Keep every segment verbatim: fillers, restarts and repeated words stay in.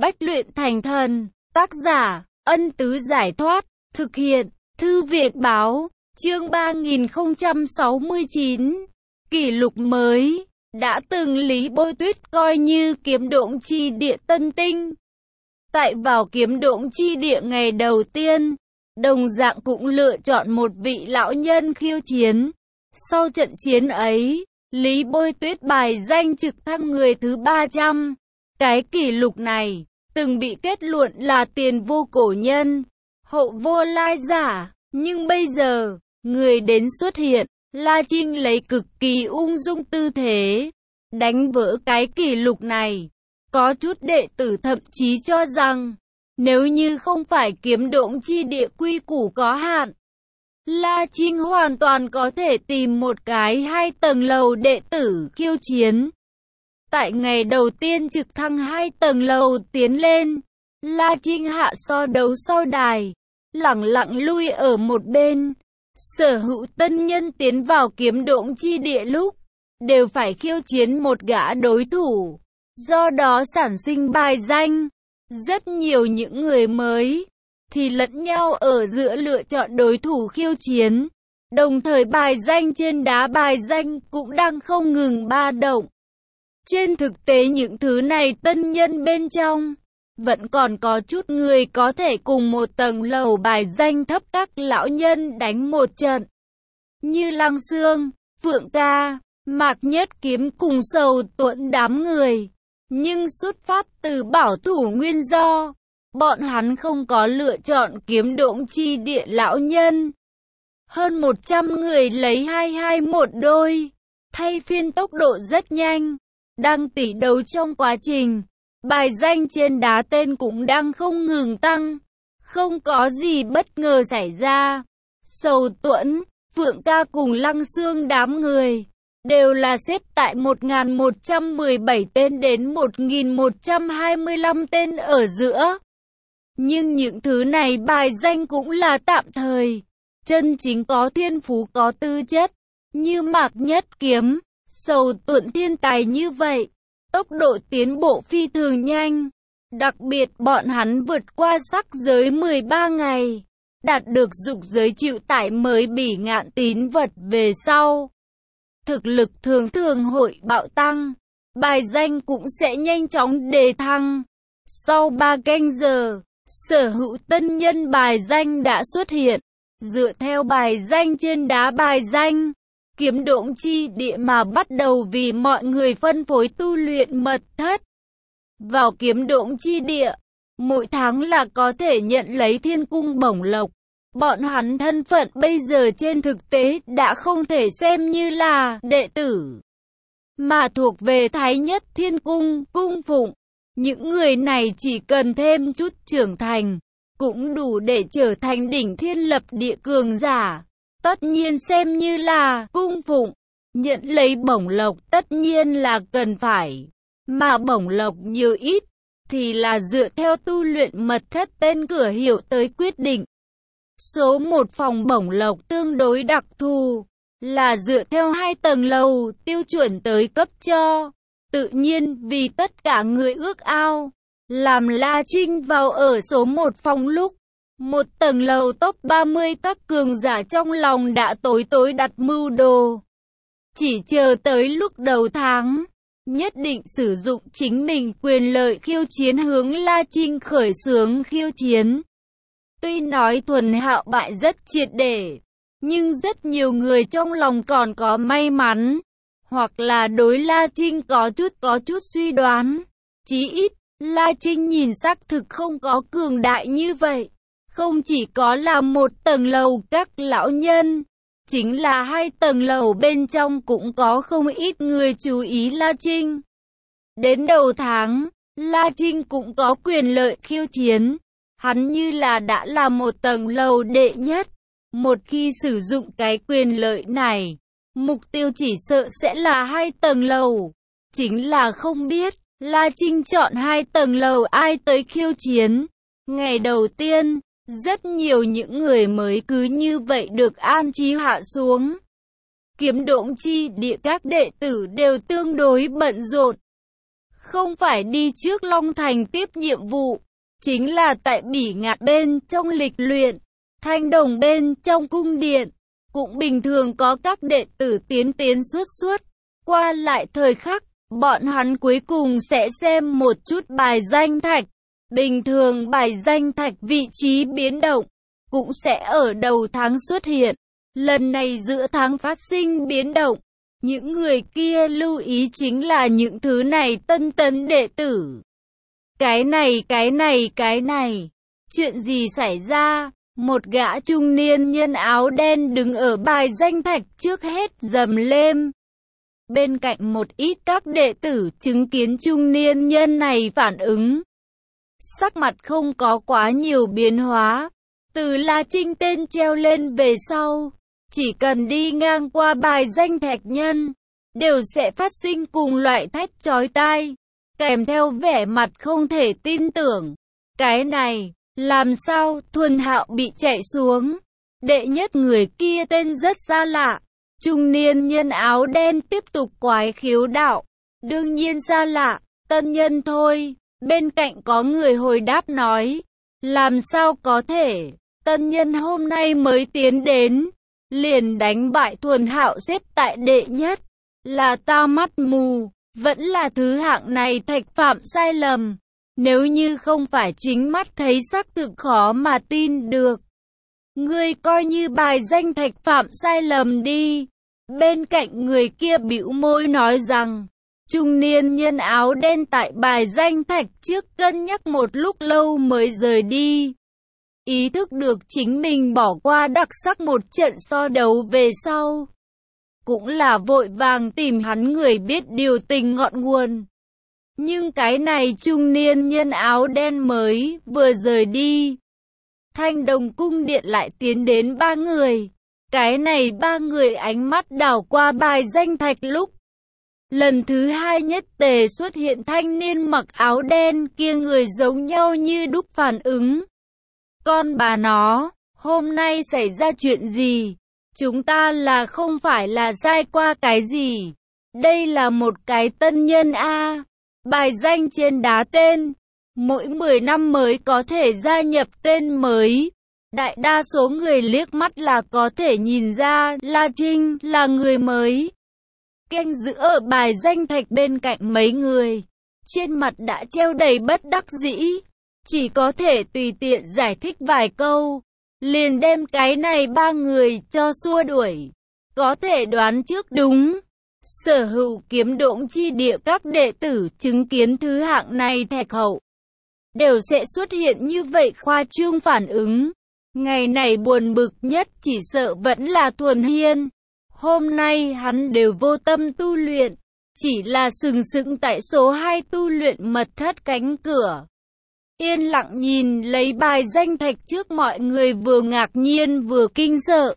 Bách luyện thành thần, tác giả, Ân Tứ Giải Thoát, thực hiện, Thư viện Báo, chương ba nghìn không trăm sáu mươi chín, kỷ lục mới, đã từng Lý Bôi Tuyết coi như kiếm độn chi địa tân tinh. Tại vào kiếm độn chi địa ngày đầu tiên, đồng dạng cũng lựa chọn một vị lão nhân khiêu chiến. Sau trận chiến ấy, Lý Bôi Tuyết bài danh trực thăng người thứ ba trăm. Cái kỷ lục này, từng bị kết luận là tiền vô cổ nhân, hậu vô lai giả, nhưng bây giờ, người đến xuất hiện, La Trinh lấy cực kỳ ung dung tư thế, đánh vỡ cái kỷ lục này. Có chút đệ tử thậm chí cho rằng, nếu như không phải kiếm độn chi địa quy củ có hạn, La Trinh hoàn toàn có thể tìm một cái hai tầng lầu đệ tử khiêu chiến. Tại ngày đầu tiên trực thăng hai tầng lầu tiến lên, La Trinh hạ so đấu sau đài, lẳng lặng lui ở một bên. Sở hữu tân nhân tiến vào kiếm độn chi địa lúc, đều phải khiêu chiến một gã đối thủ, do đó sản sinh bài danh. Rất nhiều những người mới, thì lẫn nhau ở giữa lựa chọn đối thủ khiêu chiến, đồng thời bài danh trên đá bài danh cũng đang không ngừng ba động. Trên thực tế những thứ này tân nhân bên trong, vẫn còn có chút người có thể cùng một tầng lầu bài danh thấp các lão nhân đánh một trận. Như Lăng Xương, Phượng Ca, Mạc Nhất Kiếm cùng Sầu Tuẫn đám người. Nhưng xuất phát từ bảo thủ nguyên do, bọn hắn không có lựa chọn kiếm độn chi địa lão nhân. Hơn một trăm người lấy hai hai một đôi, thay phiên tốc độ rất nhanh. Đang tỷ đấu trong quá trình, bài danh trên đá tên cũng đang không ngừng tăng. Không có gì bất ngờ xảy ra. Sầu Tuẫn, Phượng Ca cùng Lăng Xương đám người đều là xếp tại một nghìn một trăm mười bảy tên đến một nghìn một trăm hai mươi lăm tên ở giữa. Nhưng những thứ này bài danh cũng là tạm thời. Chân chính có thiên phú có tư chất, như Mạc Nhất Kiếm, Sầu Tuẫn thiên tài như vậy, tốc độ tiến bộ phi thường nhanh. Đặc biệt bọn hắn vượt qua sắc giới mười ba ngày, đạt được dục giới chịu tải mới bỉ ngạn tín vật về sau. Thực lực thường thường hội bạo tăng, bài danh cũng sẽ nhanh chóng đề thăng. Sau ba canh giờ, sở hữu tân nhân bài danh đã xuất hiện. Dựa theo bài danh trên đá bài danh, kiếm độn chi địa mà bắt đầu vì mọi người phân phối tu luyện mật thất. Vào kiếm độn chi địa, mỗi tháng là có thể nhận lấy thiên cung bổng lộc. Bọn hắn thân phận bây giờ trên thực tế đã không thể xem như là đệ tử, mà thuộc về Thái Nhất Thiên Cung, cung phụng. Những người này chỉ cần thêm chút trưởng thành, cũng đủ để trở thành đỉnh thiên lập địa cường giả. Tất nhiên xem như là cung phụng, nhận lấy bổng lộc tất nhiên là cần phải. Mà bổng lộc nhiều ít, thì là dựa theo tu luyện mật thất tên cửa hiệu tới quyết định. Số một phòng bổng lộc tương đối đặc thù, là dựa theo hai tầng lầu tiêu chuẩn tới cấp cho. Tự nhiên vì tất cả người ước ao, làm La Trinh vào ở số một phòng lúc, một tầng lầu top ba mươi các cường giả trong lòng đã tối tối đặt mưu đồ. Chỉ chờ tới lúc đầu tháng, nhất định sử dụng chính mình quyền lợi khiêu chiến hướng La Trinh khởi xướng khiêu chiến. Tuy nói thuần hạo bại rất triệt để, nhưng rất nhiều người trong lòng còn có may mắn, hoặc là đối La Trinh có chút có chút suy đoán. Chí ít, La Trinh nhìn xác thực không có cường đại như vậy. Không chỉ có là một tầng lầu các lão nhân, chính là hai tầng lầu bên trong cũng có không ít người chú ý La Trinh. Đến đầu tháng, La Trinh cũng có quyền lợi khiêu chiến. Hắn như là đã là một tầng lầu đệ nhất. Một khi sử dụng cái quyền lợi này, mục tiêu chỉ sợ sẽ là hai tầng lầu. Chính là không biết, La Trinh chọn hai tầng lầu ai tới khiêu chiến. Ngày đầu tiên, rất nhiều những người mới cứ như vậy được an trí hạ xuống. Kiếm độn chi địa các đệ tử đều tương đối bận rộn. không phải đi trước Long Thành tiếp nhiệm vụ, chính là tại Bỉ Ngạn bên trong lịch luyện, Thanh Đồng bên trong cung điện. Cũng bình thường có các đệ tử tiến tiến xuất xuất, qua lại thời khắc, bọn hắn cuối cùng sẽ xem một chút bài danh thạch. Bình thường bài danh thạch vị trí biến động, cũng sẽ ở đầu tháng xuất hiện. Lần này giữa tháng phát sinh biến động, những người kia lưu ý chính là những thứ này tân tấn đệ tử. Cái này, cái này, cái này, chuyện gì xảy ra? Một gã trung niên nhân áo đen đứng ở bài danh thạch trước hết rầm lên. Bên cạnh một ít các đệ tử chứng kiến trung niên nhân này phản ứng. Sắc mặt không có quá nhiều biến hóa. Từ La Trinh tên treo lên về sau, chỉ cần đi ngang qua bài danh thạch nhân, đều sẽ phát sinh cùng loại thét chói tai, kèm theo vẻ mặt không thể tin tưởng. Cái này, làm sao Thuần Hạo bị chạy xuống? Đệ nhất người kia tên rất xa lạ. Trung niên nhân áo đen tiếp tục quái khiếu đạo. Đương nhiên xa lạ, tân nhân thôi. Bên cạnh có người hồi đáp nói. Làm sao có thể, tân nhân hôm nay mới tiến đến, liền đánh bại Thuần Hạo xếp tại đệ nhất. Là ta mắt mù, vẫn là thứ hạng này thạch phạm sai lầm. Nếu như không phải chính mắt thấy xác thực khó mà tin được. Ngươi coi như bài danh thạch phạm sai lầm đi. Bên cạnh người kia bĩu môi nói rằng, trung niên nhân áo đen tại bài danh thạch trước cân nhắc một lúc lâu mới rời đi. Ý thức được chính mình bỏ qua đặc sắc một trận so đấu về sau. Cũng là vội vàng tìm hắn người biết điều tình ngọn nguồn. Nhưng cái này trung niên nhân áo đen mới vừa rời đi. Thanh Đồng cung điện lại tiến đến ba người. Cái này ba người ánh mắt đảo qua bài danh thạch lúc. Lần thứ hai nhất tề xuất hiện thanh niên mặc áo đen kia người giống nhau như đúc phản ứng. Con bà nó, hôm nay xảy ra chuyện gì? Chúng ta là không phải là sai qua cái gì? Đây là một cái tân nhân a. Bài danh trên đá tên, mỗi mười năm mới có thể gia nhập tên mới. Đại đa số người liếc mắt là có thể nhìn ra La Trinh là người mới. Canh giữ ở bài danh thạch bên cạnh mấy người, trên mặt đã treo đầy bất đắc dĩ. Chỉ có thể tùy tiện giải thích vài câu, liền đem cái này ba người cho xua đuổi. Có thể đoán trước đúng. Sở hữu kiếm độn chi địa các đệ tử chứng kiến thứ hạng này thạch hậu, đều sẽ xuất hiện như vậy khoa trương phản ứng. Ngày này buồn bực nhất chỉ sợ vẫn là Thuần Hiên. Hôm nay hắn đều vô tâm tu luyện, chỉ là sừng sững tại số hai tu luyện mật thất cánh cửa. Yên lặng nhìn lấy bài danh thạch trước mọi người, vừa ngạc nhiên vừa kinh sợ.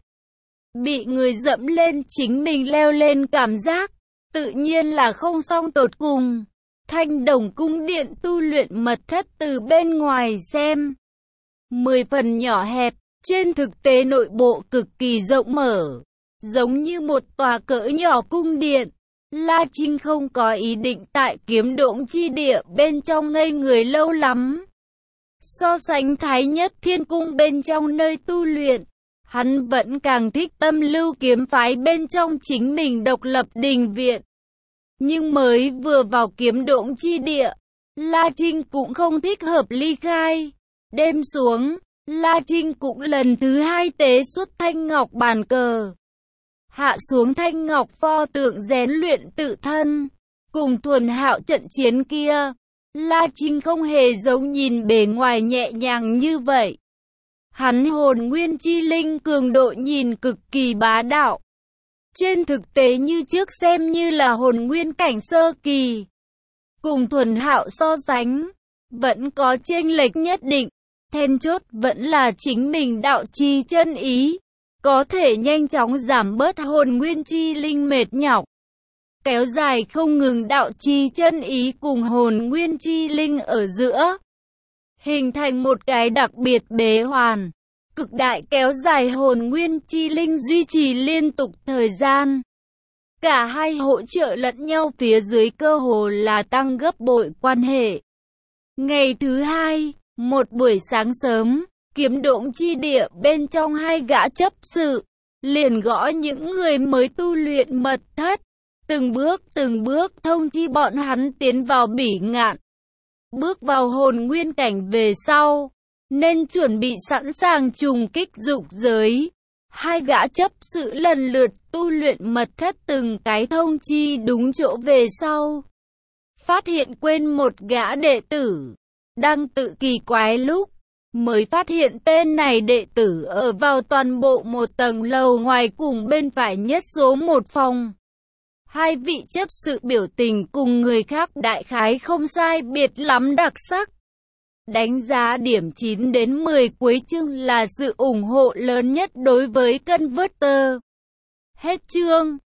Bị người dẫm lên chính mình leo lên cảm giác, tự nhiên là không xong tột cùng. Thanh Đồng cung điện tu luyện mật thất từ bên ngoài xem, mười phần nhỏ hẹp, trên thực tế nội bộ cực kỳ rộng mở, giống như một tòa cỡ nhỏ cung điện. La Trinh không có ý định tại kiếm độn chi địa bên trong ngây người lâu lắm. So sánh Thái Nhất Thiên Cung bên trong nơi tu luyện, hắn vẫn càng thích Tâm Lưu kiếm phái bên trong chính mình độc lập đình viện. Nhưng mới vừa vào kiếm độn chi địa, La Trinh cũng không thích hợp ly khai. Đêm xuống, La Trinh cũng lần thứ hai tế xuất thanh ngọc bàn cờ. Hạ xuống thanh ngọc pho tượng rèn luyện tự thân. Cùng Thuần Hạo trận chiến kia, La Trinh không hề giống nhìn bề ngoài nhẹ nhàng như vậy. Hắn hồn nguyên chi linh cường độ nhìn cực kỳ bá đạo. Trên thực tế như trước xem như là hồn nguyên cảnh sơ kỳ. Cùng Thuần Hạo so sánh, vẫn có chênh lệch nhất định. Then chốt vẫn là chính mình đạo chi chân ý, có thể nhanh chóng giảm bớt hồn nguyên chi linh mệt nhọc. Kéo dài không ngừng đạo chi chân ý cùng hồn nguyên chi linh ở giữa, hình thành một cái đặc biệt bế hoàn. Cực đại kéo dài hồn nguyên chi linh duy trì liên tục thời gian. Cả hai hỗ trợ lẫn nhau phía dưới cơ hồ là tăng gấp bội quan hệ. Ngày thứ hai, một buổi sáng sớm, Kiếm Độn chi địa bên trong hai gã chấp sự, liền gõ những người mới tu luyện mật thất, từng bước từng bước thông chi bọn hắn tiến vào Bỉ Ngạn. Bước vào hồn nguyên cảnh về sau, nên chuẩn bị sẵn sàng trùng kích dục giới. Hai gã chấp sự lần lượt tu luyện mật thất từng cái thông chi đúng chỗ về sau. Phát hiện quên một gã đệ tử, đang tự kỳ quái lúc, mới phát hiện tên này đệ tử ở vào toàn bộ một tầng lầu ngoài cùng bên phải nhất số một phòng. Hai vị chấp sự biểu tình cùng người khác đại khái không sai biệt lắm đặc sắc. Đánh giá điểm chín đến mười cuối chương là sự ủng hộ lớn nhất đối với Converter. Hết chương.